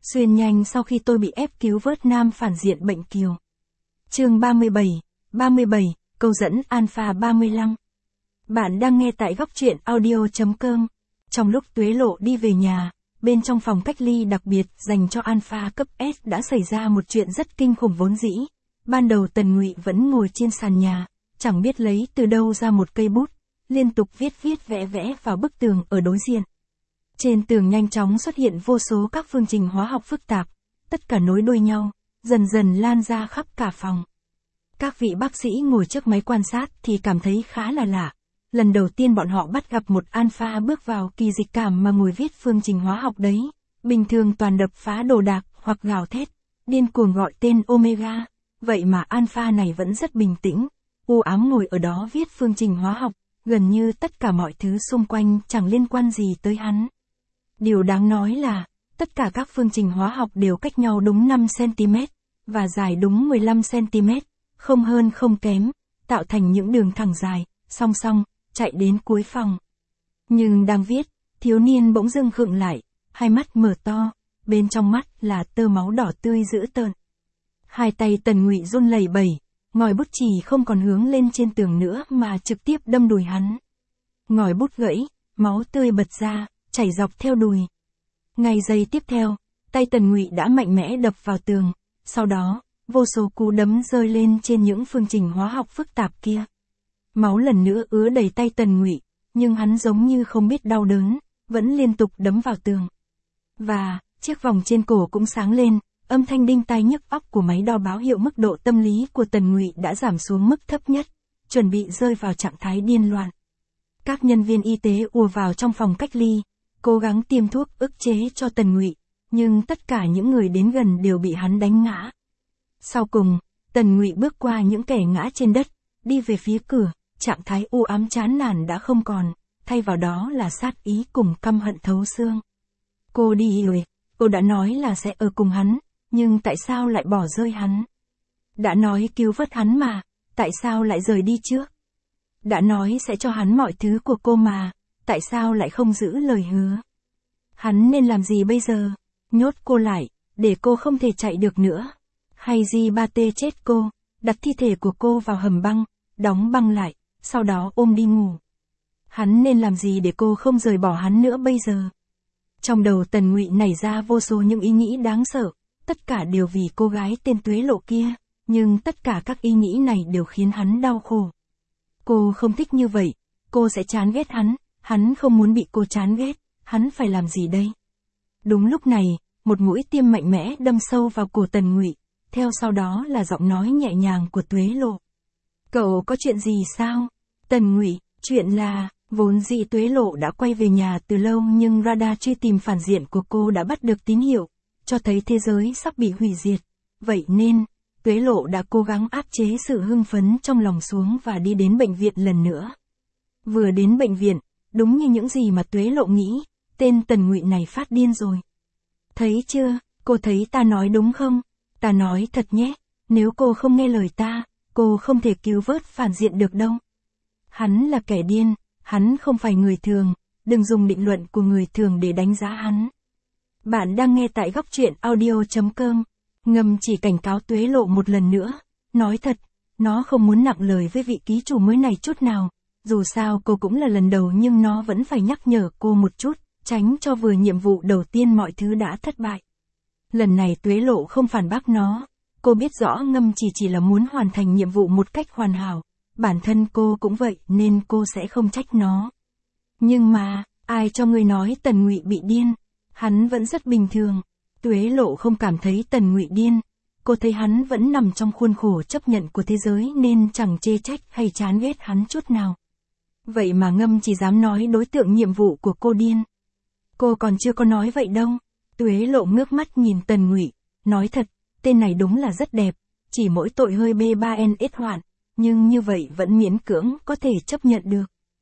Xuyên nhanh sau khi tôi bị ép cứu vớt nam phản diện bệnh kiều. Chương 37, câu dẫn Alpha 35. Bạn đang nghe tại góc truyện audio.com. Trong lúc Tuế Lộ đi về nhà, bên trong phòng cách ly đặc biệt dành cho Alpha cấp S đã xảy ra một chuyện rất kinh khủng vốn dĩ. Ban đầu Tần Ngụy vẫn ngồi trên sàn nhà, chẳng biết lấy từ đâu ra một cây bút, liên tục viết vẽ vào bức tường ở đối diện. Trên tường nhanh chóng xuất hiện vô số các phương trình hóa học phức tạp, tất cả nối đuôi nhau, dần dần lan ra khắp cả phòng. Các vị bác sĩ ngồi trước máy quan sát thì cảm thấy khá là lạ. Lần đầu tiên bọn họ bắt gặp một Alpha bước vào kỳ dịch cảm mà ngồi viết phương trình hóa học đấy. Bình thường toàn đập phá đồ đạc hoặc gào thét, điên cuồng gọi tên Omega. Vậy mà Alpha này vẫn rất bình tĩnh, u ám ngồi ở đó viết phương trình hóa học, gần như tất cả mọi thứ xung quanh chẳng liên quan gì tới hắn. Điều đáng nói là, tất cả các phương trình hóa học đều cách nhau đúng 5cm, và dài đúng 15cm, không hơn không kém, tạo thành những đường thẳng dài, song song, chạy đến cuối phòng. Nhưng đang viết, thiếu niên bỗng dưng khựng lại, hai mắt mở to, bên trong mắt là tơ máu đỏ tươi dữ tợn. Hai tay Tần Ngụy run lẩy bẩy, ngòi bút chì không còn hướng lên trên tường nữa mà trực tiếp đâm đùi hắn. Ngòi bút gãy, máu tươi bật ra, chảy dọc theo đùi. Ngay giây tiếp theo, tay Tần Ngụy đã mạnh mẽ đập vào tường, sau đó, vô số cú đấm rơi lên trên những phương trình hóa học phức tạp kia. Máu lần nữa ứa đầy tay Tần Ngụy, nhưng hắn giống như không biết đau đớn, vẫn liên tục đấm vào tường. Và, chiếc vòng trên cổ cũng sáng lên, âm thanh đinh tai nhức óc của máy đo báo hiệu mức độ tâm lý của Tần Ngụy đã giảm xuống mức thấp nhất, chuẩn bị rơi vào trạng thái điên loạn. Các nhân viên y tế ùa vào trong phòng cách ly, cố gắng tiêm thuốc ức chế cho Tần Ngụy, nhưng tất cả những người đến gần đều bị hắn đánh ngã. Sau cùng, Tần Ngụy bước qua những kẻ ngã trên đất, đi về phía cửa, trạng thái u ám chán nản đã không còn, thay vào đó là sát ý cùng căm hận thấu xương. Cô đi rồi, cô đã nói là sẽ ở cùng hắn, nhưng tại sao lại bỏ rơi hắn? Đã nói cứu vớt hắn mà, tại sao lại rời đi trước? Đã nói sẽ cho hắn mọi thứ của cô mà, tại sao lại không giữ lời hứa? Hắn nên làm gì bây giờ? Nhốt cô lại, để cô không thể chạy được nữa. Hay G3T chết cô, đặt thi thể của cô vào hầm băng, đóng băng lại, sau đó ôm đi ngủ. Hắn nên làm gì để cô không rời bỏ hắn nữa bây giờ? Trong đầu Tần Ngụy nảy ra vô số những ý nghĩ đáng sợ, tất cả đều vì cô gái tên Tuế Lộ kia, nhưng tất cả các ý nghĩ này đều khiến hắn đau khổ. Cô không thích như vậy, cô sẽ chán ghét hắn không muốn bị cô chán ghét, hắn phải làm gì đây? Đúng lúc này, một mũi tiêm mạnh mẽ đâm sâu vào cổ Tần Ngụy, theo sau đó là giọng nói nhẹ nhàng của Tuế Lộ. Cậu có chuyện gì sao? Tần Ngụy, chuyện là, vốn dĩ Tuế Lộ đã quay về nhà từ lâu nhưng radar truy tìm phản diện của cô đã bắt được tín hiệu, cho thấy thế giới sắp bị hủy diệt. Vậy nên, Tuế Lộ đã cố gắng áp chế sự hưng phấn trong lòng xuống và đi đến bệnh viện lần nữa. Vừa đến bệnh viện, đúng như những gì mà Tuế Lộ nghĩ, tên Tần Ngụy này phát điên rồi. Thấy chưa, cô thấy ta nói đúng không? Ta nói thật nhé, nếu cô không nghe lời ta, cô không thể cứu vớt phản diện được đâu. Hắn là kẻ điên, hắn không phải người thường, đừng dùng định luận của người thường để đánh giá hắn. Bạn đang nghe tại góc truyện audio.com. Ngầm chỉ cảnh cáo Tuế Lộ một lần nữa, nói thật, nó không muốn nặng lời với vị ký chủ mới này chút nào, dù sao cô cũng là lần đầu nhưng nó vẫn phải nhắc nhở cô một chút, tránh cho vừa nhiệm vụ đầu tiên mọi thứ đã thất bại. Lần này Tuế Lộ không phản bác nó, cô biết rõ Ngâm chỉ là muốn hoàn thành nhiệm vụ một cách hoàn hảo, bản thân cô cũng vậy nên cô sẽ không trách nó. Nhưng mà, ai cho ngươi nói Tần Ngụy bị điên? Hắn vẫn rất bình thường. Tuế Lộ không cảm thấy Tần Ngụy điên, cô thấy hắn vẫn nằm trong khuôn khổ chấp nhận của thế giới nên chẳng chê trách hay chán ghét hắn chút nào. Vậy mà Ngâm chỉ dám nói đối tượng nhiệm vụ của cô điên. Cô còn chưa có nói vậy đâu. Tuế Lộ ngước mắt nhìn Tần Ngụy, nói thật, tên này đúng là rất đẹp, chỉ mỗi tội hơi B3NS hoạn, nhưng như vậy vẫn miễn cưỡng có thể chấp nhận được.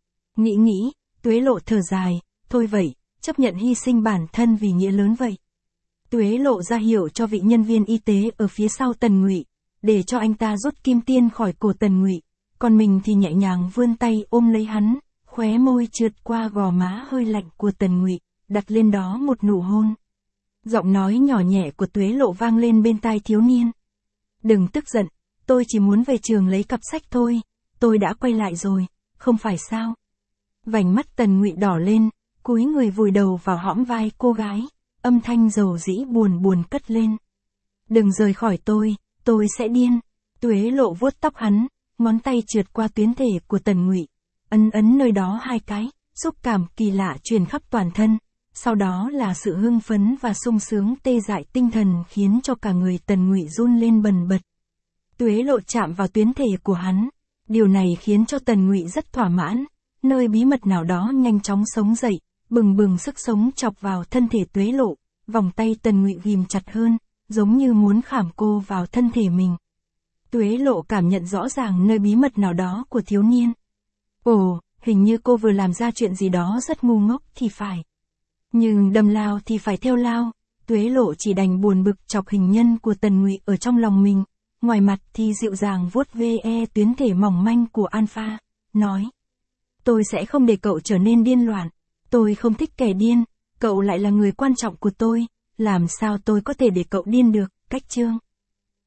Nghĩ, Tuế Lộ thở dài, thôi vậy, chấp nhận hy sinh bản thân vì nghĩa lớn vậy. Tuế Lộ ra hiệu cho vị nhân viên y tế ở phía sau Tần Ngụy, để cho anh ta rút kim tiêm khỏi cổ Tần Ngụy, còn mình thì nhẹ nhàng vươn tay ôm lấy hắn, khóe môi trượt qua gò má hơi lạnh của Tần Ngụy, đặt lên đó một nụ hôn. Giọng nói nhỏ nhẹ của Tuế Lộ vang lên bên tai thiếu niên. Đừng tức giận, tôi chỉ muốn về trường lấy cặp sách thôi, tôi đã quay lại rồi, không phải sao? Vành mắt Tần Ngụy đỏ lên, cúi người vùi đầu vào hõm vai cô gái, âm thanh dầu dĩ buồn buồn cất lên. Đừng rời khỏi tôi sẽ điên. Tuế Lộ vuốt tóc hắn, ngón tay trượt qua tuyến thể của Tần Ngụy, ấn nơi đó 2 cái, xúc cảm kỳ lạ truyền khắp toàn thân, sau đó là sự hưng phấn và sung sướng tê dại tinh thần khiến cho cả người Tần Ngụy run lên bần bật. Tuế Lộ chạm vào tuyến thể của hắn, điều này khiến cho Tần Ngụy rất thỏa mãn, nơi bí mật nào đó nhanh chóng sống dậy, bừng bừng sức sống chọc vào thân thể Tuế Lộ, vòng tay Tần Ngụy ghim chặt hơn, giống như muốn khảm cô vào thân thể mình. Tuế Lộ cảm nhận rõ ràng nơi bí mật nào đó của thiếu niên. Ồ, hình như cô vừa làm ra chuyện gì đó rất ngu ngốc thì phải. Nhưng đâm lao thì phải theo lao, Tuế Lộ chỉ đành buồn bực chọc hình nhân của Tần Ngụy ở trong lòng mình, ngoài mặt thì dịu dàng vuốt ve tuyến thể mỏng manh của Alpha, nói. Tôi sẽ không để cậu trở nên điên loạn, tôi không thích kẻ điên, cậu lại là người quan trọng của tôi, làm sao tôi có thể để cậu điên được, cách chương.